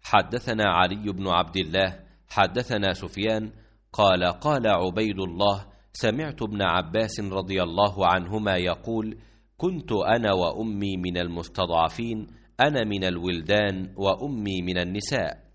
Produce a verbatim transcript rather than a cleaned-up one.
حدثنا علي بن عبد الله حدثنا سفيان قال قال عبيد الله سمعت ابن عباس رضي الله عنهما يقول كنت أنا وأمي من المستضعفين، أنا من الولدان وأمي من النساء.